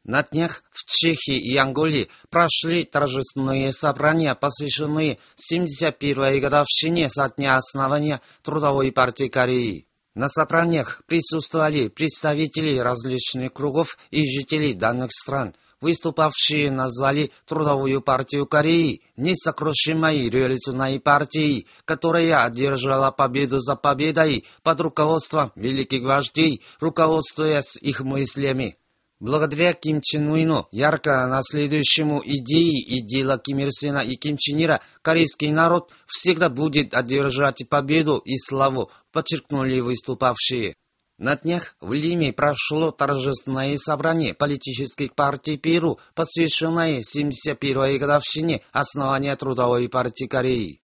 На днях в Чехии и Анголе прошли торжественные собрания, посвященные 71-й годовщине со дня основания Трудовой партии Кореи. На собраниях присутствовали представители различных кругов и жителей данных стран, выступавшие назвали Трудовую партию Кореи несокрушимой революционной партией, которая одержала победу за победой под руководством великих вождей, руководствуясь их мыслями. Благодаря Ким Чен Ыну, ярко наследующему идеи и дела Ким Ир Сена и Ким Чен Ира, корейский народ всегда будет одержать победу и славу, подчеркнули выступавшие. На днях в Лиме прошло торжественное собрание политических партий Перу, посвященное 71-й годовщине основания Трудовой партии Кореи.